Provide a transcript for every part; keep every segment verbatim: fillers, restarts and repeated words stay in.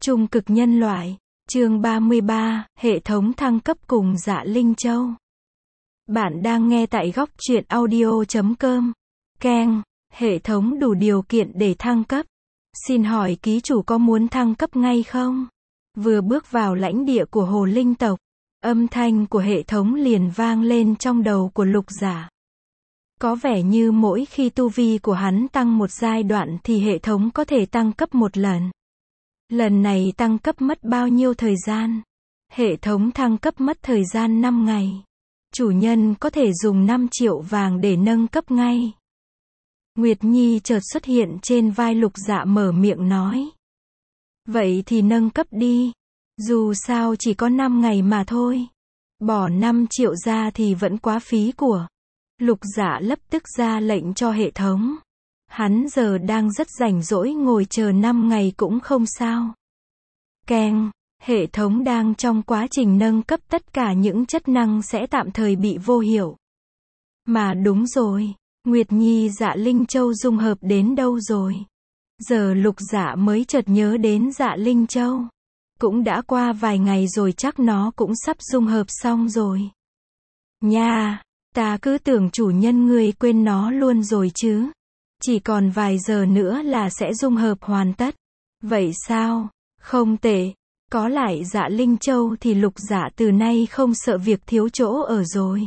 Trung cực nhân loại. Chương ba mươi ba, hệ thống thăng cấp cùng Dạ Linh Châu. Bạn đang nghe tại góc truyện audio chấm com. Keng, hệ thống đủ điều kiện để thăng cấp. Xin hỏi ký chủ có muốn thăng cấp ngay không? Vừa bước vào lãnh địa của Hồ Linh tộc, âm thanh của hệ thống liền vang lên trong đầu của Lục Giả. Có vẻ như mỗi khi tu vi của hắn tăng một giai đoạn thì hệ thống có thể tăng cấp một lần. Lần này tăng cấp mất bao nhiêu thời gian? Hệ thống thăng cấp mất thời gian năm ngày. Chủ nhân có thể dùng năm triệu vàng để nâng cấp ngay. Nguyệt Nhi chợt xuất hiện trên vai Lục Dạ, mở miệng nói. Vậy thì nâng cấp đi. Dù sao chỉ có năm ngày mà thôi. Bỏ năm triệu ra thì vẫn quá phí của. Lục Dạ lập tức ra lệnh cho hệ thống. Hắn giờ đang rất rảnh rỗi, ngồi chờ năm ngày cũng không sao. Keng, hệ thống đang trong quá trình nâng cấp, tất cả những chất năng sẽ tạm thời bị vô hiệu. Mà đúng rồi, Nguyệt Nhi Dạ Linh Châu dung hợp đến đâu rồi? Giờ Lục Dạ mới chợt nhớ đến Dạ Linh Châu. Cũng đã qua vài ngày rồi, chắc nó cũng sắp dung hợp xong rồi. Nha, ta cứ tưởng chủ nhân ngươi quên nó luôn rồi chứ. Chỉ còn vài giờ nữa là sẽ dung hợp hoàn tất. Vậy sao? Không tệ. Có lại Dạ Linh Châu thì Lục Dạ từ nay không sợ việc thiếu chỗ ở rồi.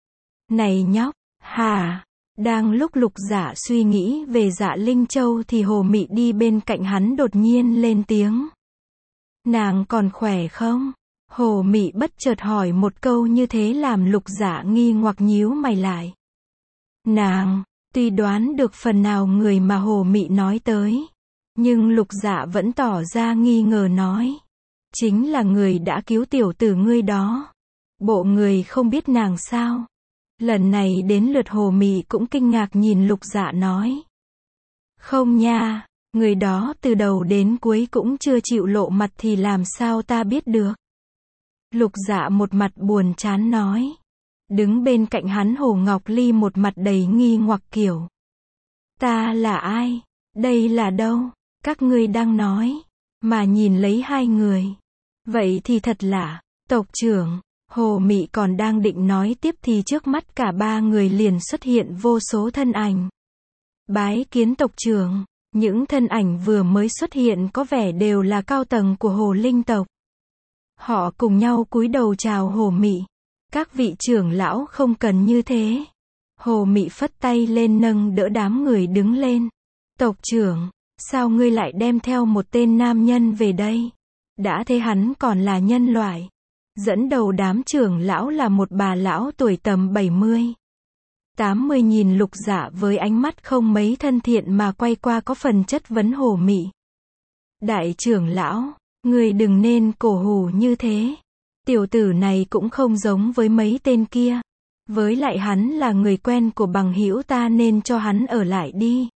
Này nhóc, hả? Đang lúc Lục Dạ suy nghĩ về Dạ Linh Châu thì Hồ Mị đi bên cạnh hắn đột nhiên lên tiếng. Nàng còn khỏe không? Hồ Mị bất chợt hỏi một câu như thế làm Lục Dạ nghi hoặc nhíu mày lại. Nàng, tuy đoán được phần nào người mà Hồ Mị nói tới, nhưng Lục Dạ vẫn tỏ ra nghi ngờ nói. Chính là người đã cứu tiểu tử ngươi đó. Bộ người không biết nàng sao? Lần này đến lượt Hồ Mị cũng kinh ngạc nhìn Lục Dạ nói. Không nha, người đó từ đầu đến cuối cũng chưa chịu lộ mặt thì làm sao ta biết được? Lục Dạ một mặt buồn chán nói. Đứng bên cạnh hắn Hồ Ngọc Ly một mặt đầy nghi hoặc kiểu. Ta là ai? Đây là đâu? Các ngươi đang nói. Mà nhìn lấy hai người. Vậy thì thật lạ. Tộc trưởng. Hồ Mị còn đang định nói tiếp thì trước mắt cả ba người liền xuất hiện vô số thân ảnh. Bái kiến tộc trưởng. Những thân ảnh vừa mới xuất hiện có vẻ đều là cao tầng của Hồ Linh tộc. Họ cùng nhau cúi đầu chào Hồ Mị. Các vị trưởng lão không cần như thế. Hồ Mị phất tay lên nâng đỡ đám người đứng lên. Tộc trưởng, sao ngươi lại đem theo một tên nam nhân về đây? Đã thế hắn còn là nhân loại. Dẫn đầu đám trưởng lão là một bà lão tuổi tầm bảy mươi. tám mươi nhìn Lục Dạ với ánh mắt không mấy thân thiện mà quay qua có phần chất vấn Hồ Mị. Đại trưởng lão, ngươi đừng nên cổ hủ như thế. Tiểu tử này cũng không giống với mấy tên kia. Với lại hắn là người quen của bằng hữu ta nên cho hắn ở lại đi.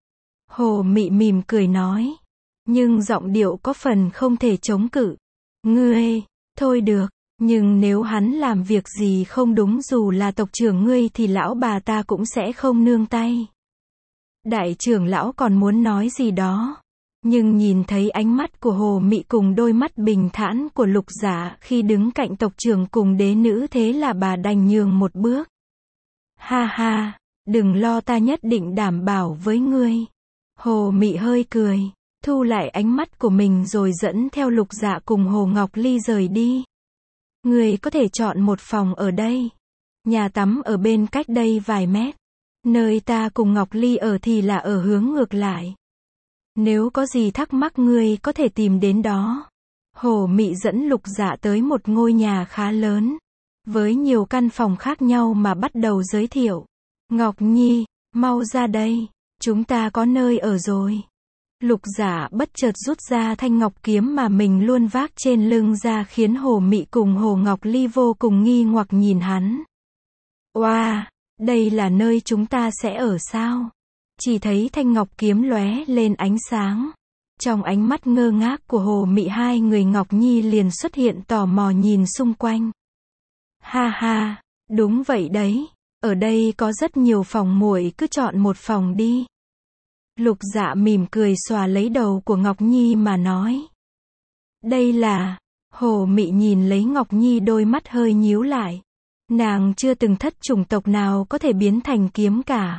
Hồ Mị mỉm cười nói. Nhưng giọng điệu có phần không thể chống cự. Ngươi, thôi được, nhưng nếu hắn làm việc gì không đúng dù là tộc trưởng ngươi thì lão bà ta cũng sẽ không nương tay. Đại trưởng lão còn muốn nói gì đó. Nhưng nhìn thấy ánh mắt của Hồ Mị cùng đôi mắt bình thản của Lục Giả khi đứng cạnh tộc trưởng cùng đế nữ, thế là bà đành nhường một bước. Ha ha, đừng lo, ta nhất định đảm bảo với ngươi. Hồ Mị hơi cười, thu lại ánh mắt của mình rồi dẫn theo Lục Dạ cùng Hồ Ngọc Ly rời đi. Ngươi có thể chọn một phòng ở đây. Nhà tắm ở bên cách đây vài mét. Nơi ta cùng Ngọc Ly ở thì là ở hướng ngược lại. Nếu có gì thắc mắc ngươi có thể tìm đến đó. Hồ Mị dẫn Lục Dạ tới một ngôi nhà khá lớn. Với nhiều căn phòng khác nhau mà bắt đầu giới thiệu. Ngọc Nhi, mau ra đây. Chúng ta có nơi ở rồi. Lục Giả bất chợt rút ra thanh ngọc kiếm mà mình luôn vác trên lưng ra khiến Hồ Mị cùng Hồ Ngọc Ly vô cùng nghi hoặc nhìn hắn. Oa, wow, đây là nơi chúng ta sẽ ở sao? Chỉ thấy thanh ngọc kiếm lóe lên ánh sáng. Trong ánh mắt ngơ ngác của Hồ Mị, hai người Ngọc Nhi liền xuất hiện tò mò nhìn xung quanh. Ha ha, đúng vậy đấy. Ở đây có rất nhiều phòng, muội cứ chọn một phòng đi. Lục Dạ mỉm cười xòa lấy đầu của Ngọc Nhi mà nói. Đây là... Hồ Mị nhìn lấy Ngọc Nhi đôi mắt hơi nhíu lại. Nàng chưa từng thất chủng tộc nào có thể biến thành kiếm cả.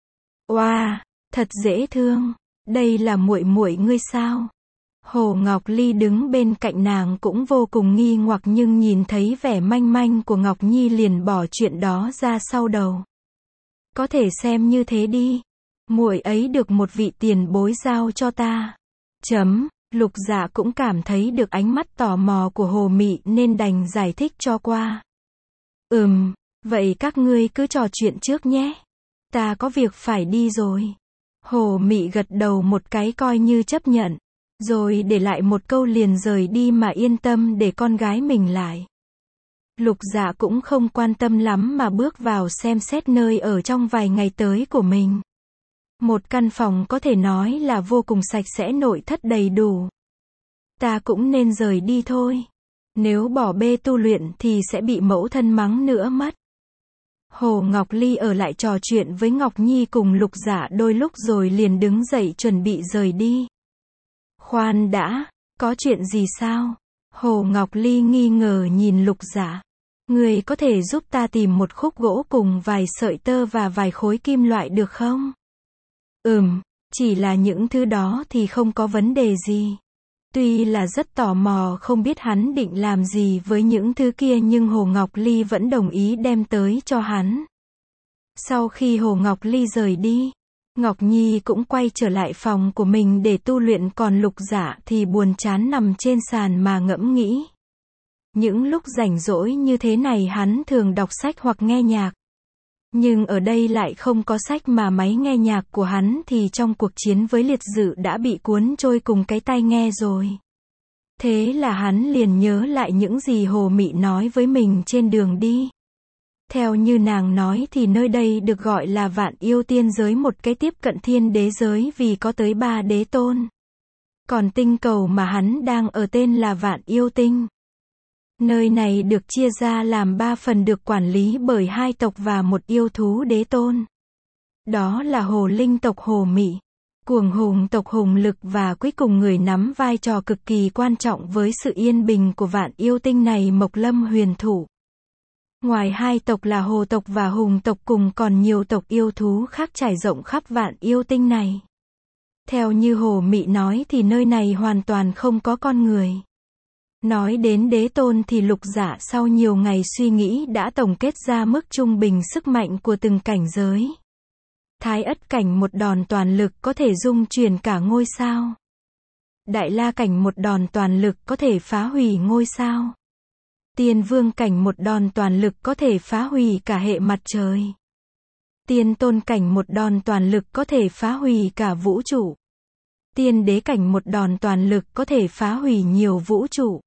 Oa, wow, thật dễ thương. Đây là muội muội ngươi sao? Hồ Ngọc Ly đứng bên cạnh nàng cũng vô cùng nghi hoặc nhưng nhìn thấy vẻ manh manh của Ngọc Nhi liền bỏ chuyện đó ra sau đầu. Có thể xem như thế đi. Muội ấy được một vị tiền bối giao cho ta. Chấm. Lục Dạ cũng cảm thấy được ánh mắt tò mò của Hồ Mị nên đành giải thích cho qua. Ừm, vậy các ngươi cứ trò chuyện trước nhé. Ta có việc phải đi rồi. Hồ Mị gật đầu một cái coi như chấp nhận. Rồi để lại một câu liền rời đi mà yên tâm để con gái mình lại. Lục Dạ cũng không quan tâm lắm mà bước vào xem xét nơi ở trong vài ngày tới của mình. Một căn phòng có thể nói là vô cùng sạch sẽ, nội thất đầy đủ. Ta cũng nên rời đi thôi. Nếu bỏ bê tu luyện thì sẽ bị mẫu thân mắng nữa mất. Hồ Ngọc Ly ở lại trò chuyện với Ngọc Nhi cùng Lục Dạ đôi lúc rồi liền đứng dậy chuẩn bị rời đi. Khoan đã, có chuyện gì sao? Hồ Ngọc Ly nghi ngờ nhìn Lục Dạ. Người có thể giúp ta tìm một khúc gỗ cùng vài sợi tơ và vài khối kim loại được không? Ừm, chỉ là những thứ đó thì không có vấn đề gì. Tuy là rất tò mò không biết hắn định làm gì với những thứ kia nhưng Hồ Ngọc Ly vẫn đồng ý đem tới cho hắn. Sau khi Hồ Ngọc Ly rời đi, Ngọc Nhi cũng quay trở lại phòng của mình để tu luyện, còn Lục Dạ thì buồn chán nằm trên sàn mà ngẫm nghĩ. Những lúc rảnh rỗi như thế này hắn thường đọc sách hoặc nghe nhạc. Nhưng ở đây lại không có sách mà máy nghe nhạc của hắn thì trong cuộc chiến với liệt dự đã bị cuốn trôi cùng cái tai nghe rồi. Thế là hắn liền nhớ lại những gì Hồ Mị nói với mình trên đường đi. Theo như nàng nói thì nơi đây được gọi là Vạn Yêu Tiên Giới, một cái tiếp cận thiên đế giới vì có tới ba đế tôn. Còn tinh cầu mà hắn đang ở tên là Vạn Yêu Tinh. Nơi này được chia ra làm ba phần được quản lý bởi hai tộc và một yêu thú đế tôn. Đó là Hồ Linh tộc Hồ Mị, Cuồng Hùng tộc Hùng Lực và cuối cùng người nắm vai trò cực kỳ quan trọng với sự yên bình của Vạn Yêu Tinh này, Mộc Lâm Huyền Thủ. Ngoài hai tộc là Hồ tộc và Hùng tộc cùng còn nhiều tộc yêu thú khác trải rộng khắp Vạn Yêu Tinh này. Theo như Hồ Mị nói thì nơi này hoàn toàn không có con người. Nói đến đế tôn thì Lục Dạ sau nhiều ngày suy nghĩ đã tổng kết ra mức trung bình sức mạnh của từng cảnh giới. Thái ất cảnh một đòn toàn lực có thể dung chuyển cả ngôi sao. Đại la cảnh một đòn toàn lực có thể phá hủy ngôi sao. Tiên vương cảnh một đòn toàn lực có thể phá hủy cả hệ mặt trời. Tiên tôn cảnh một đòn toàn lực có thể phá hủy cả vũ trụ. Tiên đế cảnh một đòn toàn lực có thể phá hủy nhiều vũ trụ.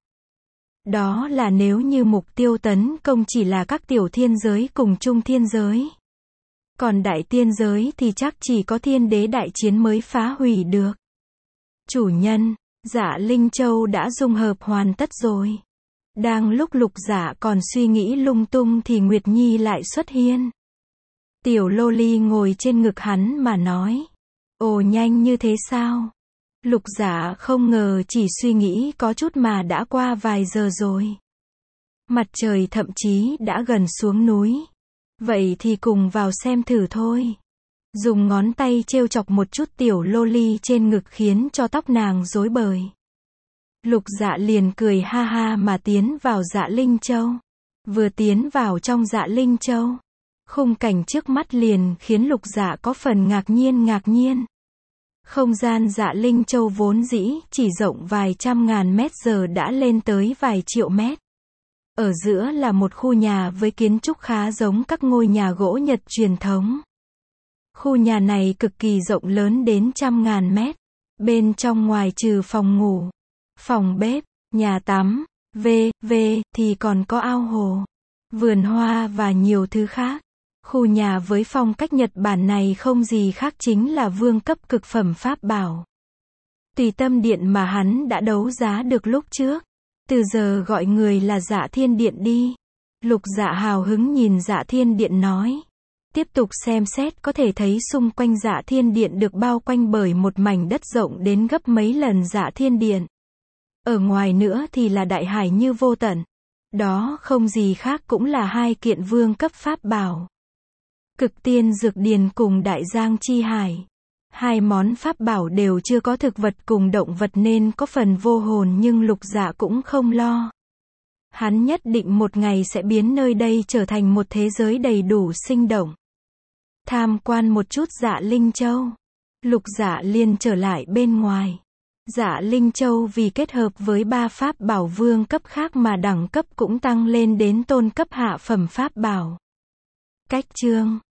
Đó là nếu như mục tiêu tấn công chỉ là các tiểu thiên giới cùng trung thiên giới. Còn đại tiên giới thì chắc chỉ có thiên đế đại chiến mới phá hủy được. Chủ nhân, Dạ Linh Châu đã dung hợp hoàn tất rồi. Đang lúc Lục Dạ còn suy nghĩ lung tung thì Nguyệt Nhi lại xuất hiện. Tiểu lô ly ngồi trên ngực hắn mà nói. Ồ, nhanh như thế sao? Lục Dạ không ngờ chỉ suy nghĩ có chút mà đã qua vài giờ rồi. Mặt trời thậm chí đã gần xuống núi. Vậy thì cùng vào xem thử thôi. Dùng ngón tay trêu chọc một chút tiểu lô ly trên ngực khiến cho tóc nàng rối bời. Lục Dạ liền cười ha ha mà tiến vào Dạ Linh Châu. Vừa tiến vào trong Dạ Linh Châu, khung cảnh trước mắt liền khiến Lục Dạ có phần ngạc nhiên ngạc nhiên. Không gian Dạ Linh Châu vốn dĩ chỉ rộng vài trăm ngàn mét giờ đã lên tới vài triệu mét. Ở giữa là một khu nhà với kiến trúc khá giống các ngôi nhà gỗ Nhật truyền thống. Khu nhà này cực kỳ rộng lớn đến trăm ngàn mét. Bên trong ngoài trừ phòng ngủ, phòng bếp, nhà tắm, vân vân thì còn có ao hồ, vườn hoa và nhiều thứ khác. Khu nhà với phong cách Nhật Bản này không gì khác chính là vương cấp cực phẩm pháp bảo. Tùy Tâm Điện mà hắn đã đấu giá được lúc trước. Từ giờ gọi người là Dạ Thiên Điện đi. Lục Dạ hào hứng nhìn Dạ Thiên Điện nói. Tiếp tục xem xét có thể thấy xung quanh Dạ Thiên Điện được bao quanh bởi một mảnh đất rộng đến gấp mấy lần Dạ Thiên Điện. Ở ngoài nữa thì là đại hải như vô tận. Đó không gì khác cũng là hai kiện vương cấp pháp bảo. Cực tiên dược điền cùng đại giang chi hải. Hai món pháp bảo đều chưa có thực vật cùng động vật nên có phần vô hồn, nhưng Lục Dạ cũng không lo. Hắn nhất định một ngày sẽ biến nơi đây trở thành một thế giới đầy đủ sinh động. Tham quan một chút Dạ Linh Châu, Lục Dạ liền trở lại bên ngoài. Dạ Linh Châu vì kết hợp với ba pháp bảo vương cấp khác mà đẳng cấp cũng tăng lên đến tôn cấp hạ phẩm pháp bảo. Cách chương